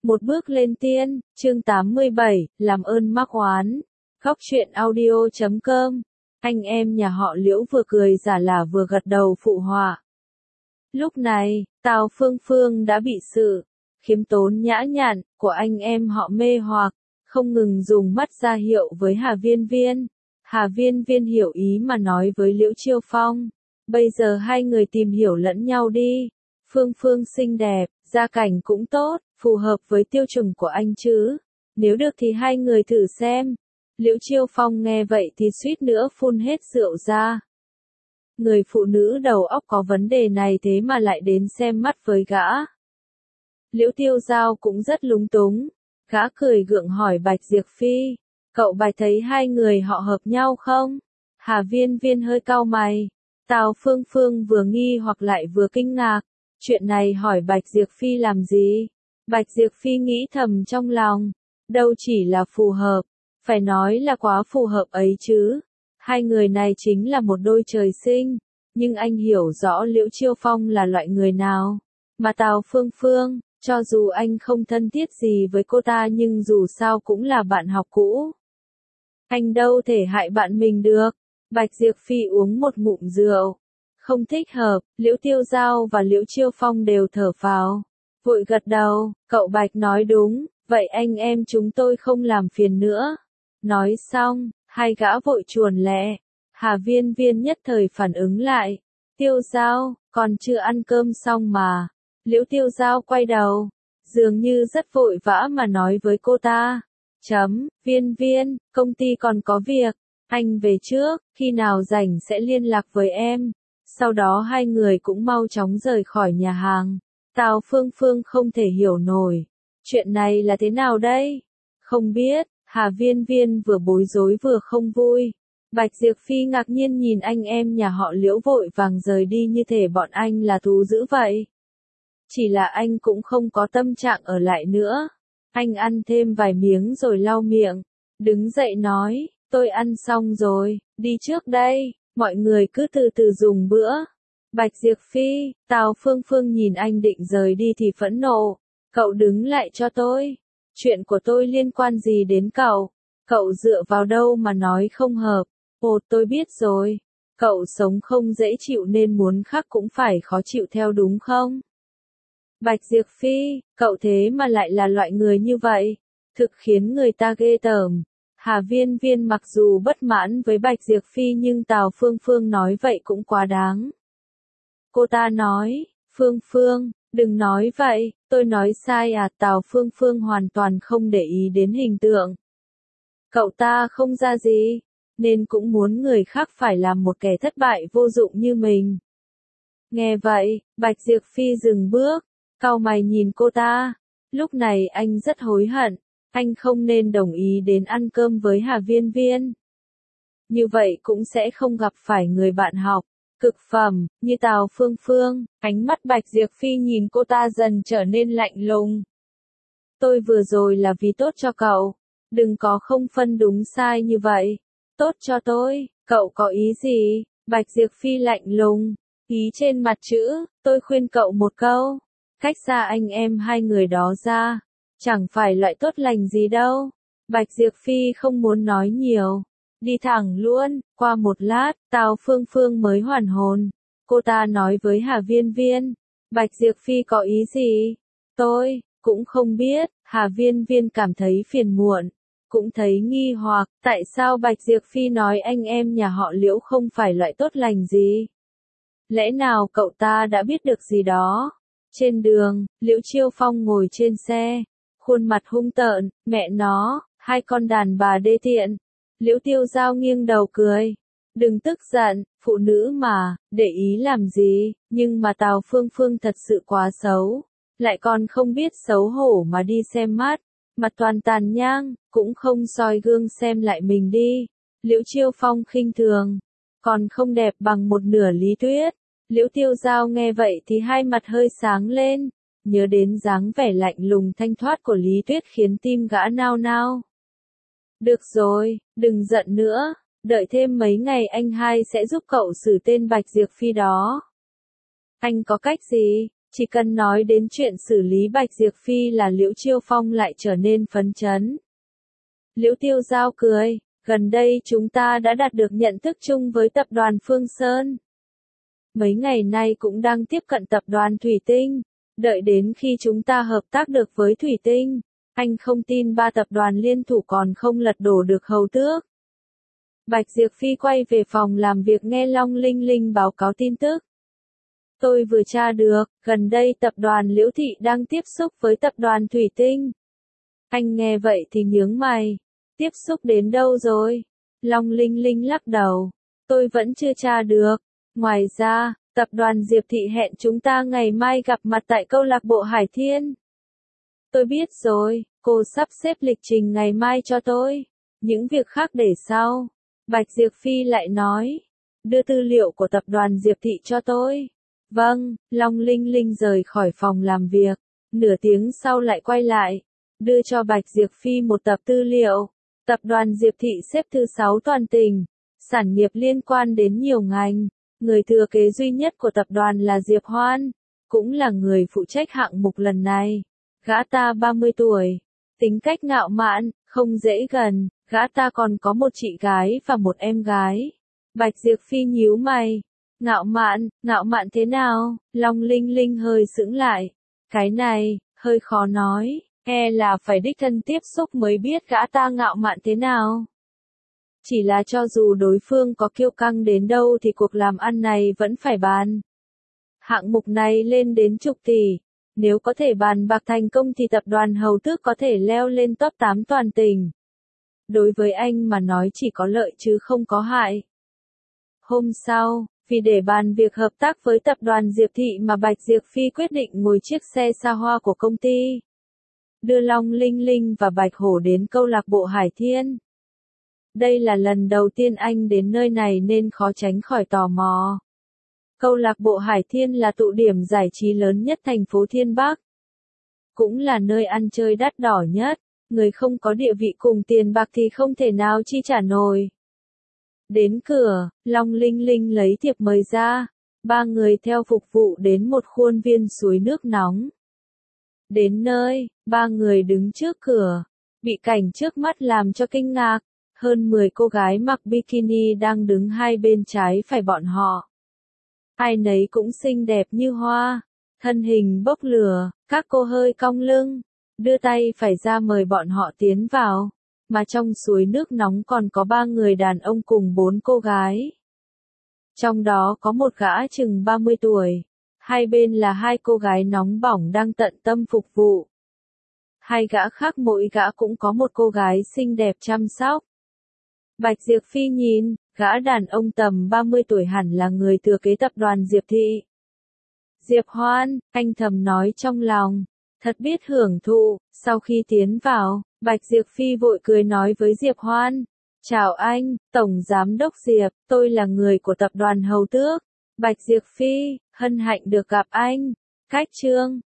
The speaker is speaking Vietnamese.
Một bước lên tiên, chương 87, làm ơn mắc oán. Góc truyện audio.com. Anh em nhà họ Liễu vừa cười giả lả vừa gật đầu phụ họa. Lúc này, Tào Phương Phương đã bị sự khiêm tốn nhã nhặn của anh em họ mê hoặc, không ngừng dùng mắt ra hiệu với Hà Viên Viên. Hà Viên Viên hiểu ý mà nói với Liễu Chiêu Phong. Bây giờ hai người tìm hiểu lẫn nhau đi. Phương Phương xinh đẹp, gia cảnh cũng tốt, phù hợp với tiêu chuẩn của anh chứ. Nếu được thì hai người thử xem. Liễu Chiêu Phong nghe vậy thì suýt nữa phun hết rượu ra. Người phụ nữ đầu óc có vấn đề này thế mà lại đến xem mắt với gã. Liễu Tiêu Giao cũng rất lúng túng. Gã cười gượng hỏi Bạch Diệp Phi. Cậu Bạch thấy hai người họ hợp nhau không? Hà Viên Viên hơi cau mày. Tào Phương Phương vừa nghi hoặc lại vừa kinh ngạc. Chuyện này hỏi Bạch Diệp Phi làm gì? Bạch Diệp Phi nghĩ thầm trong lòng. Đâu chỉ là phù hợp, phải nói là quá phù hợp ấy chứ. Hai người này chính là một đôi trời sinh. Nhưng anh hiểu rõ Liễu Chiêu Phong là loại người nào. Mà Tào Phương Phương, cho dù anh không thân thiết gì với cô ta nhưng dù sao cũng là bạn học cũ. Anh đâu thể hại bạn mình được. Bạch Diệp Phi uống một ngụm rượu. Không thích hợp, Liễu Tiêu Giao và Liễu Chiêu Phong đều thở phào. Vội gật đầu, cậu Bạch nói đúng, vậy anh em chúng tôi không làm phiền nữa. Nói xong, hai gã vội chuồn lẹ. Hà Viên Viên nhất thời phản ứng lại. Tiêu Giao, còn chưa ăn cơm xong mà. Liễu Tiêu Giao quay đầu, dường như rất vội vã mà nói với cô ta. Viên Viên, công ty còn có việc. Anh về trước, khi nào rảnh sẽ liên lạc với em. Sau đó hai người cũng mau chóng rời khỏi nhà hàng. Tào Phương Phương không thể hiểu nổi. Chuyện này là thế nào đây? Không biết, Hà Viên Viên vừa bối rối vừa không vui. Bạch Diệp Phi ngạc nhiên nhìn anh em nhà họ Liễu vội vàng rời đi như thể bọn anh là thú dữ vậy. Chỉ là anh cũng không có tâm trạng ở lại nữa. Anh ăn thêm vài miếng rồi lau miệng. Đứng dậy nói, tôi ăn xong rồi, đi trước đây. Mọi người cứ từ từ dùng bữa. Bạch Diệp Phi, Tào Phương Phương nhìn anh định rời đi thì phẫn nộ. Cậu đứng lại cho tôi. Chuyện của tôi liên quan gì đến cậu? Cậu dựa vào đâu mà nói không hợp? Ồ, tôi biết rồi. Cậu sống không dễ chịu nên muốn khác cũng phải khó chịu theo đúng không? Bạch Diệp Phi, cậu thế mà lại là loại người như vậy. Thực khiến người ta ghê tởm. Hà Viên Viên mặc dù bất mãn với Bạch Diệp Phi nhưng Tào Phương Phương nói vậy cũng quá đáng. Cô ta nói, Phương Phương, đừng nói vậy, tôi nói sai à? Tào Phương Phương hoàn toàn không để ý đến hình tượng. Cậu ta không ra gì, nên cũng muốn người khác phải làm một kẻ thất bại vô dụng như mình. Nghe vậy, Bạch Diệp Phi dừng bước, cau mày nhìn cô ta. Lúc này anh rất hối hận. Anh không nên đồng ý đến ăn cơm với Hà Viên Viên. Như vậy cũng sẽ không gặp phải người bạn học cực phẩm như Tào Phương Phương. Ánh mắt Bạch Diệp Phi nhìn cô ta dần trở nên lạnh lùng. Tôi vừa rồi là vì tốt cho cậu. Đừng có không phân đúng sai như vậy. Tốt cho tôi, cậu có ý gì? Bạch Diệp Phi lạnh lùng. Ý trên mặt chữ, tôi khuyên cậu một câu. Cách xa anh em hai người đó ra. Chẳng phải loại tốt lành gì đâu. Bạch Diệp Phi không muốn nói nhiều. Đi thẳng luôn. Qua một lát, Tào Phương Phương mới hoàn hồn. Cô ta nói với Hà Viên Viên. Bạch Diệp Phi có ý gì? Tôi cũng không biết. Hà Viên Viên cảm thấy phiền muộn. Cũng thấy nghi hoặc. Tại sao Bạch Diệp Phi nói anh em nhà họ Liễu không phải loại tốt lành gì? Lẽ nào cậu ta đã biết được gì đó? Trên đường, Liễu Chiêu Phong ngồi trên xe. Khuôn mặt hung tợn, mẹ nó, hai con đàn bà đê tiện. Liễu Tiêu Giao nghiêng đầu cười. Đừng tức giận, phụ nữ mà, để ý làm gì, nhưng mà Tào Phương Phương thật sự quá xấu. Lại còn không biết xấu hổ mà đi xem mắt. Mặt toàn tàn nhang, cũng không soi gương xem lại mình đi. Liễu Chiêu Phong khinh thường. Còn không đẹp bằng một nửa Lý Tuyết. Liễu Tiêu Giao nghe vậy thì hai mặt hơi sáng lên. Nhớ đến dáng vẻ lạnh lùng thanh thoát của Lý Tuyết khiến tim gã nao nao. Được rồi, đừng giận nữa, đợi thêm mấy ngày anh hai sẽ giúp cậu xử tên Bạch Diệp Phi đó. Anh có cách gì? Chỉ cần nói đến chuyện xử lý Bạch Diệp Phi là Liễu Chiêu Phong lại trở nên phấn chấn. Liễu Tiêu Giao cười, gần đây chúng ta đã đạt được nhận thức chung với tập đoàn Phương Sơn. Mấy ngày nay cũng đang tiếp cận tập đoàn Thủy Tinh, đợi đến khi chúng ta hợp tác được với Thủy Tinh, anh không tin ba tập đoàn liên thủ còn không lật đổ được Hầu Tước. Bạch Diệp Phi quay về phòng làm việc nghe Long Linh Linh báo cáo tin tức. Tôi vừa tra được, gần đây tập đoàn Liễu Thị đang tiếp xúc với tập đoàn Thủy Tinh. Anh nghe vậy thì nhướng mày. Tiếp xúc đến đâu rồi? Long Linh Linh lắc đầu. Tôi vẫn chưa tra được. Ngoài ra, tập đoàn Diệp Thị hẹn chúng ta ngày mai gặp mặt tại câu lạc bộ Hải Thiên. Tôi biết rồi, cô sắp xếp lịch trình ngày mai cho tôi. Những việc khác để sau. Bạch Diệp Phi lại nói. Đưa tư liệu của tập đoàn Diệp Thị cho tôi. Vâng, Long Linh Linh rời khỏi phòng làm việc. Nửa tiếng sau lại quay lại. Đưa cho Bạch Diệp Phi một tập tư liệu. Tập đoàn Diệp Thị xếp thứ 6 toàn tỉnh. Sản nghiệp liên quan đến nhiều ngành. Người thừa kế duy nhất của tập đoàn là Diệp Hoan. Cũng là người phụ trách hạng mục lần này. Gã ta 30 tuổi. Tính cách ngạo mạn, không dễ gần. Gã ta còn có một chị gái và một em gái. Bạch Diệp Phi nhíu mày. Ngạo mạn thế nào? Long Linh Linh hơi sững lại. Cái này, hơi khó nói. Là phải đích thân tiếp xúc mới biết gã ta ngạo mạn thế nào. Chỉ là cho dù đối phương có kiêu căng đến đâu thì cuộc làm ăn này vẫn phải bàn. Hạng mục này lên đến chục tỷ. Nếu có thể bàn bạc thành công thì tập đoàn Hầu Tước có thể leo lên top 8 toàn tỉnh. Đối với anh mà nói chỉ có lợi chứ không có hại. Hôm sau, vì để bàn việc hợp tác với tập đoàn Diệp Thị mà Bạch Diệp Phi quyết định ngồi chiếc xe xa hoa của công ty. Đưa Long Linh Linh và Bạch Hổ đến câu lạc bộ Hải Thiên. Đây là lần đầu tiên anh đến nơi này nên khó tránh khỏi tò mò. Câu lạc bộ Hải Thiên là tụ điểm giải trí lớn nhất thành phố Thiên Bắc. Cũng là nơi ăn chơi đắt đỏ nhất, người không có địa vị cùng tiền bạc thì không thể nào chi trả nổi. Đến cửa, Long Linh Linh lấy thiệp mời ra, ba người theo phục vụ đến một khuôn viên suối nước nóng. Đến nơi, ba người đứng trước cửa, bị cảnh trước mắt làm cho kinh ngạc, hơn 10 cô gái mặc bikini đang đứng hai bên trái phải bọn họ. Ai nấy cũng xinh đẹp như hoa, thân hình bốc lửa, các cô hơi cong lưng, đưa tay phải ra mời bọn họ tiến vào, mà trong suối nước nóng còn có 3 người đàn ông cùng 4 cô gái. Trong đó có một gã chừng 30 tuổi, hai bên là hai cô gái nóng bỏng đang tận tâm phục vụ. Hai gã khác mỗi gã cũng có một cô gái xinh đẹp chăm sóc. Bạch Diệp Phi nhìn, gã đàn ông tầm 30 tuổi hẳn là người thừa kế tập đoàn Diệp Thị. Diệp Hoan, anh thầm nói trong lòng, thật biết hưởng thụ. Sau khi tiến vào, Bạch Diệp Phi vội cười nói với Diệp Hoan. Chào anh, Tổng Giám đốc Diệp, tôi là người của tập đoàn Hầu Tước. Bạch Diệp Phi, hân hạnh được gặp anh. Cách Trương,